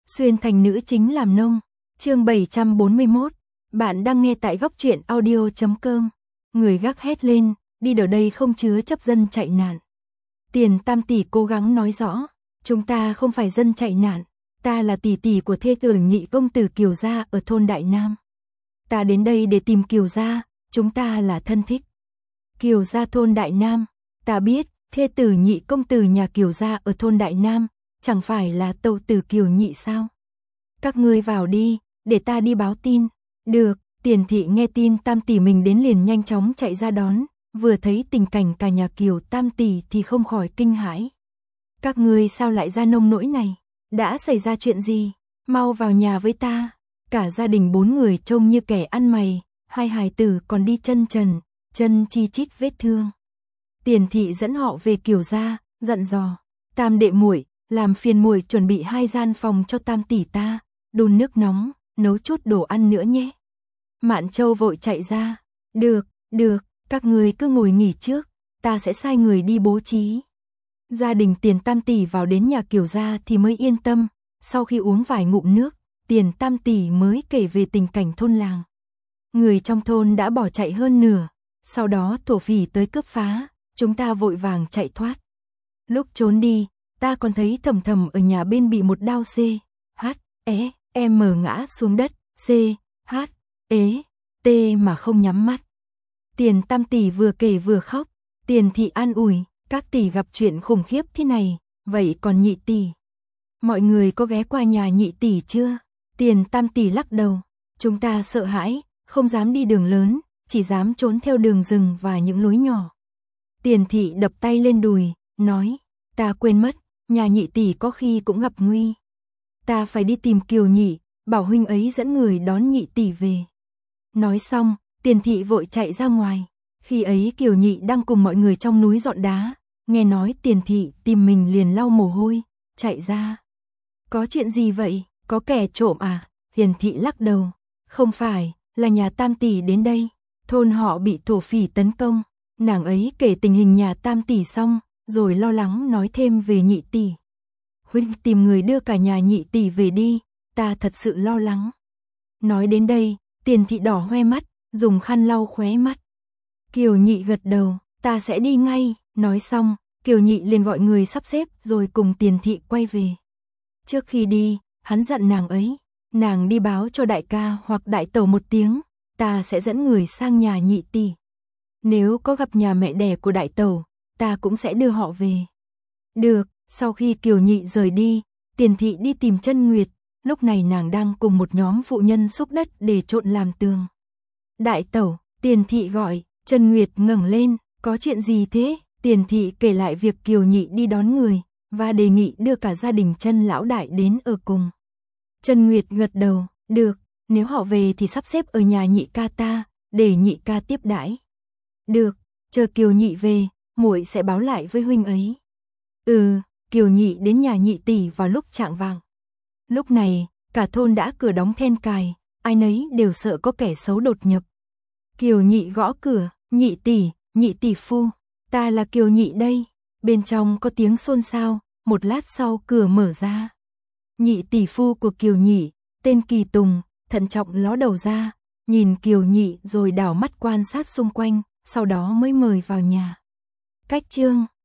Xuyên thành nữ chính làm nông. Chương 741. Bạn đang nghe tại góc truyện audio.com. Người gác hét lên, đi ở đây không chứa chấp dân chạy nạn. Tiền Tam tỷ cố gắng nói rõ, chúng ta không phải dân chạy nạn, ta là tỷ tỷ của thê tử nhị công tử Kiều gia ở thôn Đại Nam. Ta đến đây để tìm Kiều gia, chúng ta là thân thích. Kiều gia thôn Đại Nam, ta biết, thê tử nhị công tử nhà Kiều gia ở thôn Đại Nam, chẳng phải là tẩu tử Kiều nhị sao? Các ngươi vào đi, để ta đi báo tin. Được, Tiền thị nghe tin Tam tỷ mình đến liền nhanh chóng chạy ra đón, vừa thấy tình cảnh cả nhà Kiều Tam tỷ thì không khỏi kinh hãi. Các ngươi sao lại ra nông nỗi này? Đã xảy ra chuyện gì? Mau vào nhà với ta. Cả gia đình 4 người trông như kẻ ăn mày, hai hài tử còn đi chân trần, chân chi chít vết thương. Tiền thị dẫn họ về Kiều gia, dặn dò, Tam đệ muội, làm phiền muội chuẩn bị 2 gian phòng cho Tam tỷ ta, đun nước nóng, nấu chút đồ ăn nữa nhé. Mạn Châu vội chạy ra, được, các người cứ ngồi nghỉ trước, ta sẽ sai người đi bố trí. Gia đình Tiền Tam tỷ vào đến nhà Kiều gia thì mới yên tâm, sau khi uống vài ngụm nước, Tiền Tam tỷ mới kể về tình cảnh thôn làng. Người trong thôn đã bỏ chạy hơn nửa, sau đó thổ phỉ tới cướp phá, chúng ta vội vàng chạy thoát. Lúc trốn đi, ta còn thấy Thầm Thầm ở nhà bên bị một đao M ngã xuống đất, T mà không nhắm mắt. Tiền Tam tỷ vừa kể vừa khóc, Tiền thị an ủi, các tỷ gặp chuyện khủng khiếp thế này, vậy còn nhị tỷ? Mọi người có ghé qua nhà nhị tỷ chưa? Tiền Tam tỷ lắc đầu, chúng ta sợ hãi, không dám đi đường lớn, chỉ dám trốn theo đường rừng và những lối nhỏ. Tiền thị đập tay lên đùi, nói, ta quên mất, nhà nhị tỷ có khi cũng gặp nguy. Ta phải đi tìm Kiều nhị, bảo huynh ấy dẫn người đón nhị tỷ về. Nói xong, Tiền thị vội chạy ra ngoài. Khi ấy Kiều nhị đang cùng mọi người trong núi dọn đá, nghe nói Tiền thị tìm mình liền lau mồ hôi, chạy ra. Có chuyện gì vậy, có kẻ trộm à? Tiền thị lắc đầu, không phải, là nhà Tam tỷ đến đây, thôn họ bị thổ phỉ tấn công. Nàng ấy kể tình hình nhà Tam tỷ xong, rồi lo lắng nói thêm về nhị tỷ. Huynh tìm người đưa cả nhà nhị tỷ về đi, ta thật sự lo lắng. Nói đến đây, Tiền thị đỏ hoe mắt, dùng khăn lau khóe mắt. Kiều nhị gật đầu, ta sẽ đi ngay. Nói xong, Kiều nhị liền gọi người sắp xếp rồi cùng Tiền thị quay về. Trước khi đi, hắn dặn nàng ấy, nàng đi báo cho đại ca hoặc đại tẩu một tiếng, ta sẽ dẫn người sang nhà nhị tỷ. Nếu có gặp nhà mẹ đẻ của đại tẩu, ta cũng sẽ đưa họ về. Được, sau khi Kiều nhị rời đi, Tiền thị đi tìm Chân Nguyệt, lúc này nàng đang cùng một nhóm phụ nhân xúc đất để trộn làm tường. Đại tẩu, Tiền thị gọi, Chân Nguyệt ngẩng lên, có chuyện gì thế? Tiền thị kể lại việc Kiều nhị đi đón người, và đề nghị đưa cả gia đình Chân lão đại đến ở cùng. Chân Nguyệt gật đầu, được, nếu họ về thì sắp xếp ở nhà nhị ca ta, để nhị ca tiếp đãi. Được, chờ Kiều nhị về, muội sẽ báo lại với huynh ấy. Kiều nhị đến nhà nhị tỷ vào lúc chạng vạng. Lúc này, cả thôn đã cửa đóng then cài, ai nấy đều sợ có kẻ xấu đột nhập. Kiều nhị gõ cửa, nhị tỷ phu, ta là Kiều nhị đây. Bên trong có tiếng xôn xao, một lát sau cửa mở ra. Nhị tỷ phu của Kiều nhị, tên Kỳ Tùng, thận trọng ló đầu ra, nhìn Kiều nhị rồi đảo mắt quan sát xung quanh, sau đó mới mời vào nhà. Cách chương